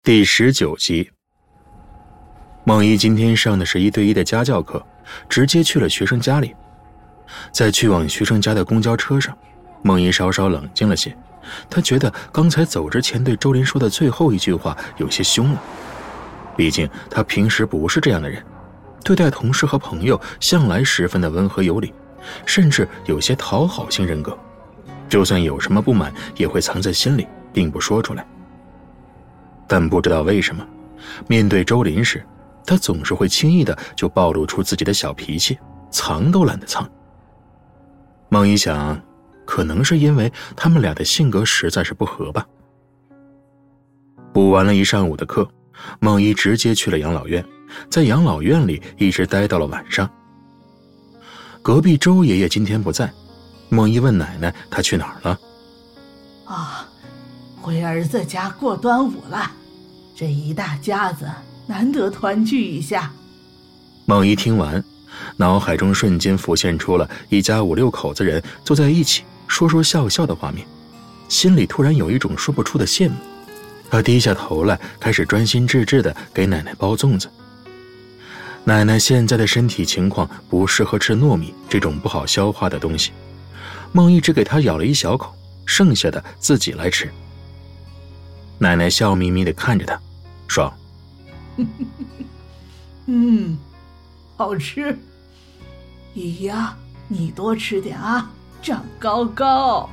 第19集。孟一今天上的是1对1的家教课，直接去了学生家里。在去往学生家的公交车上，孟一稍稍冷静了些，他觉得刚才走之前对周林说的最后一句话有些凶了。毕竟他平时不是这样的人，对待同事和朋友向来十分的温和有礼，甚至有些讨好型人格，就算有什么不满也会藏在心里，并不说出来。但不知道为什么，面对周林时，他总是会轻易的就暴露出自己的小脾气，藏都懒得藏。孟一想，可能是因为他们俩的性格实在是不合吧。补完了一上午的课，孟一直接去了养老院，在养老院里一直待到了晚上。隔壁周爷爷今天不在，孟一问奶奶他去哪儿了。 回儿子家过端午了，这一大家子难得团聚一下。 孟一听完，脑海中瞬间浮现出了一家5、6口子人坐在一起说说笑笑的画面，心里突然有一种说不出的羡慕。他低下头来，开始专心致志地给奶奶包粽子。奶奶现在的身体情况不适合吃糯米这种不好消化的东西，孟一只给她咬了一小口，剩下的自己来吃。奶奶笑眯眯地看着他，说： 好吃。姨呀，你多吃点啊，长高高。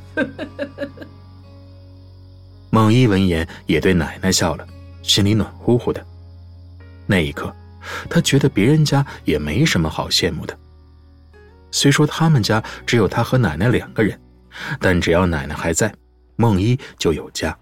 孟一闻言也对奶奶笑了，心里暖乎乎的。那一刻，他觉得别人家也没什么好羡慕的。虽说他们家只有他和奶奶2个人，但只要奶奶还在，孟一就有家。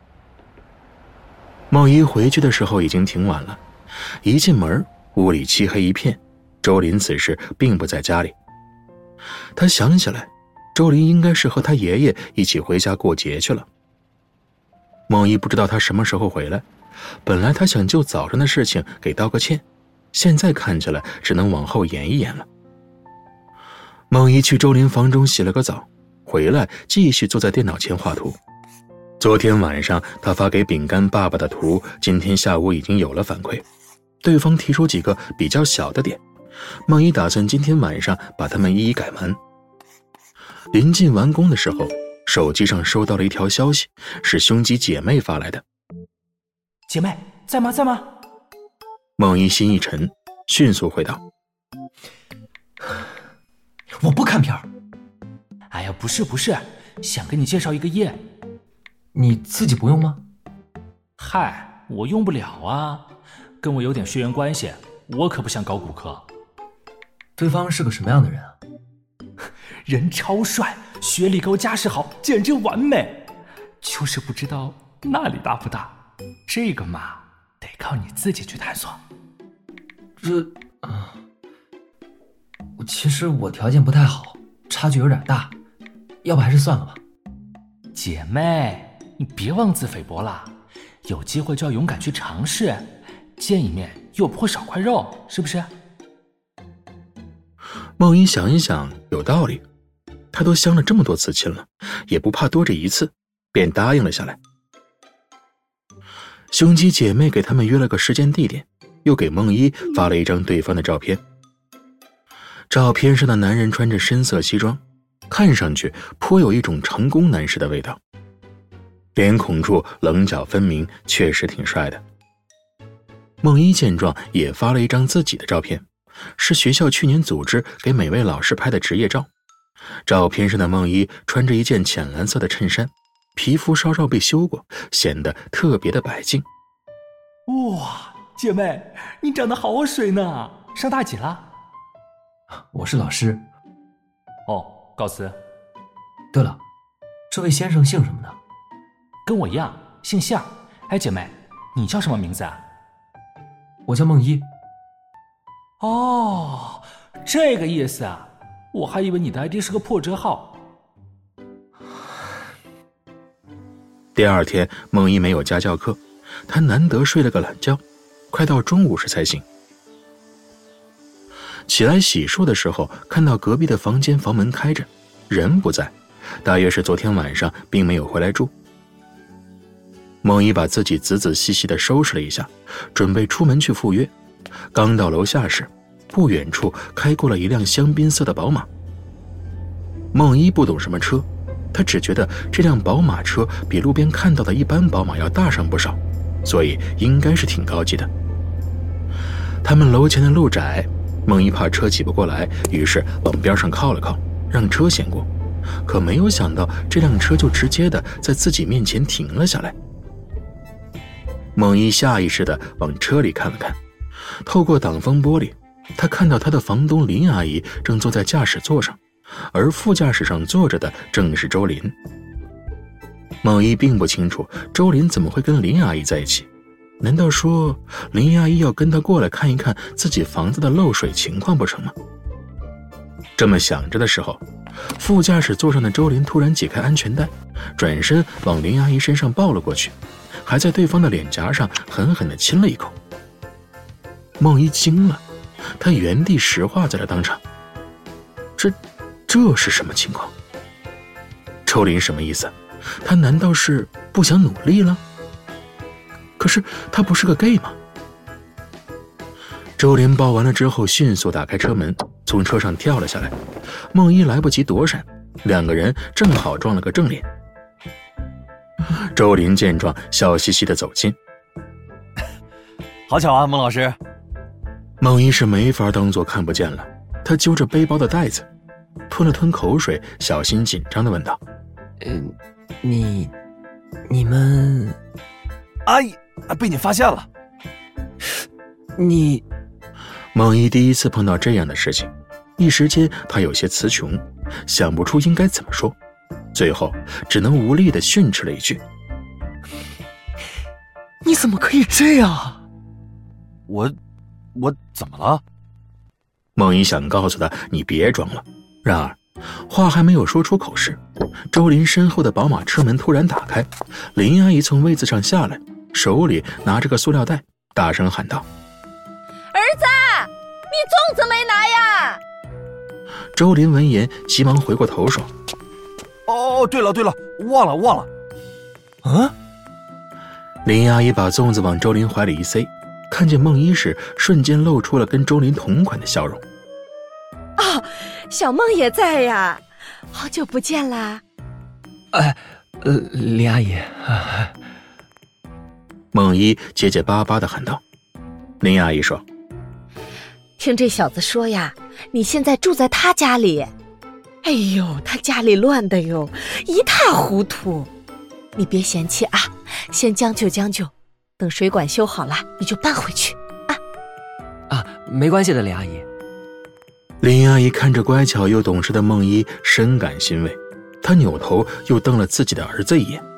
孟一回去的时候已经挺晚了，一进门屋里漆黑一片，周林此时并不在家里。他想起来，周林应该是和他爷爷一起回家过节去了。孟一不知道他什么时候回来，本来他想就早上的事情给道个歉，现在看起来只能往后延一延了。孟一去周林房中洗了个澡，回来继续坐在电脑前画图。昨天晚上他发给饼干爸爸的图，今天下午已经有了反馈，对方提出几个比较小的点，孟一打算今天晚上把它们一一改完。临近完工的时候，手机上收到了一条消息，是胸肌姐妹发来的。 姐妹在吗？在吗？ 孟一心一沉，迅速回道： 我不看片儿。哎呀，不是，想给你介绍一个页。 你自己不用吗？ 嗨，我用不了啊，跟我有点血缘关系，我可不想搞骨科。 对方是个什么样的人啊？ 人超帅，学历高，家世好，简直完美。就是不知道那里大不大，这个嘛，得靠你自己去探索。 其实我条件不太好，差距有点大，要不还是算了吧。 姐妹，你别妄自菲薄了，有机会就要勇敢去尝试，见一面又不会少块肉，是不是？ 孟一想一想，有道理，他都相了这么多次亲了，也不怕多这一次，便答应了下来。胸肌姐妹给他们约了个时间地点，又给孟一发了一张对方的照片。照片上的男人穿着深色西装，看上去颇有一种成功男士的味道，脸孔处棱角分明，确实挺帅的。孟一见状也发了一张自己的照片，是学校去年组织给每位老师拍的职业照。照片上的孟一穿着一件浅蓝色的衬衫，皮肤稍稍被修过，显得特别的白净。 哇，姐妹，你长得好水呢，上大几了？ 我是老师。 哦，告辞。 对了，这位先生姓什么呢？ 跟我一样，姓夏。哎，姐妹，你叫什么名字啊？ 我叫孟一。 哦，这个意思啊，我还以为你的 ID 是个破折号。 第二天，孟一没有家教课，他难得睡了个懒觉，快到中午时才醒。起来洗漱的时候，看到隔壁的房间房门开着，人不在，大约是昨天晚上并没有回来住。 孟一把自己仔仔细细地收拾了一下，准备出门去赴约。刚到楼下时，不远处开过了一辆香槟色的宝马。孟一不懂什么车，他只觉得这辆宝马车比路边看到的一般宝马要大上不少，所以应该是挺高级的。他们楼前的路窄，孟一怕车挤不过来，于是往边上靠了靠，让车先过。可没有想到，这辆车就直接的在自己面前停了下来。孟一下意识地往车里看了看，透过挡风玻璃，他看到他的房东林阿姨正坐在驾驶座上，而副驾驶上坐着的正是周林。孟一并不清楚周林怎么会跟林阿姨在一起，难道说林阿姨要跟他过来看一看自己房子的漏水情况不成吗？这么想着的时候，副驾驶座上的周林突然解开安全带，转身往林阿姨身上抱了过去，还在对方的脸颊上狠狠地亲了一口。孟一惊了，他原地石化在了当场。这是什么情况？周林什么意思？他难道是不想努力了？可是他不是个 gay 吗？周林抱完了之后，迅速打开车门，从车上跳了下来。孟一来不及躲闪，两个人正好撞了个正脸。周林见状，笑嘻嘻地走近。 好巧啊，孟老师。 孟一是没法当作看不见了，他揪着背包的带子，吞了吞口水，小心紧张地问道： 你们…… 阿姨，被你发现了。 你…… 孟一第一次碰到这样的事情，一时间他有些词穷，想不出应该怎么说，最后只能无力地训斥了一句： 你怎么可以这样？ 我怎么了？ 孟一想告诉他你别装了，然而话还没有说出口时，周林身后的宝马车门突然打开，林阿姨从位子上下来，手里拿着个塑料袋，大声喊道： 儿子，你粽子没拿呀？ 周林闻言急忙回过头说： 哦，对了，忘了。 林阿姨把粽子往周林怀里一塞，看见孟一时，瞬间露出了跟周林同款的笑容。 哦，小孟也在呀，好久不见啦。 林阿姨。 孟一结结巴巴地喊道。林阿姨说： 听这小子说呀，你现在住在他家里。哎呦，他家里乱的哟，一塌糊涂。你别嫌弃啊，先将就，等水管修好了你就搬回去啊。 没关系的，林阿姨。 林阿姨看着乖巧又懂事的孟一，深感欣慰。她扭头又瞪了自己的儿子一眼。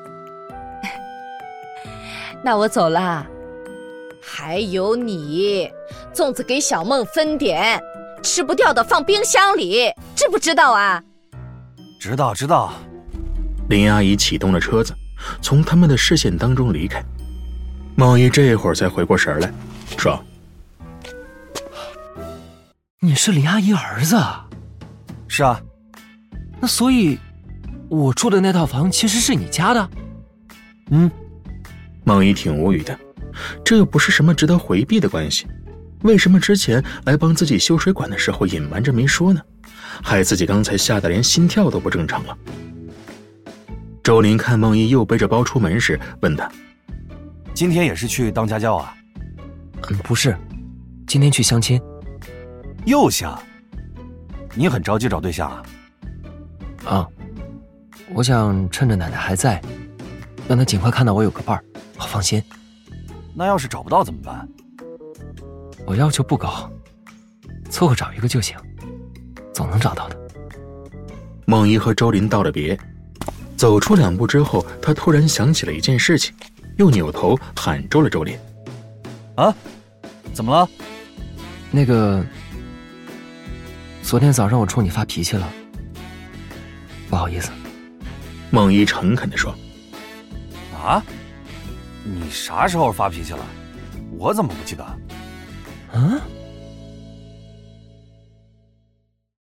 那我走了。还有你，粽子给小孟分点，吃不掉的放冰箱里，知不知道啊？ 知道。 林阿姨启动了车子，从他们的视线当中离开。孟一这会儿才回过神来，说： 你是林阿姨儿子？ 是啊。 那所以我住的那套房其实是你家的？ 孟一挺无语的，这又不是什么值得回避的关系，为什么之前来帮自己修水管的时候隐瞒着没说呢？害自己刚才吓得连心跳都不正常了。周林看孟一又背着包出门时，问他： 今天也是去当家教啊？ 不是，今天去相亲。 又相？你很着急找对象啊？ 我想趁着奶奶还在，让她尽快看到我有个伴儿，好放心。 那要是找不到怎么办？ 我要求不高，凑合找一个就行，总能找到的。 孟一和周林道了别，走出2步之后，他突然想起了一件事情，又扭头喊住了周林： 啊，怎么了？ 那个，昨天早上我冲你发脾气了，不好意思。 孟一诚恳地说： 啊？你啥时候发脾气了？我怎么不记得？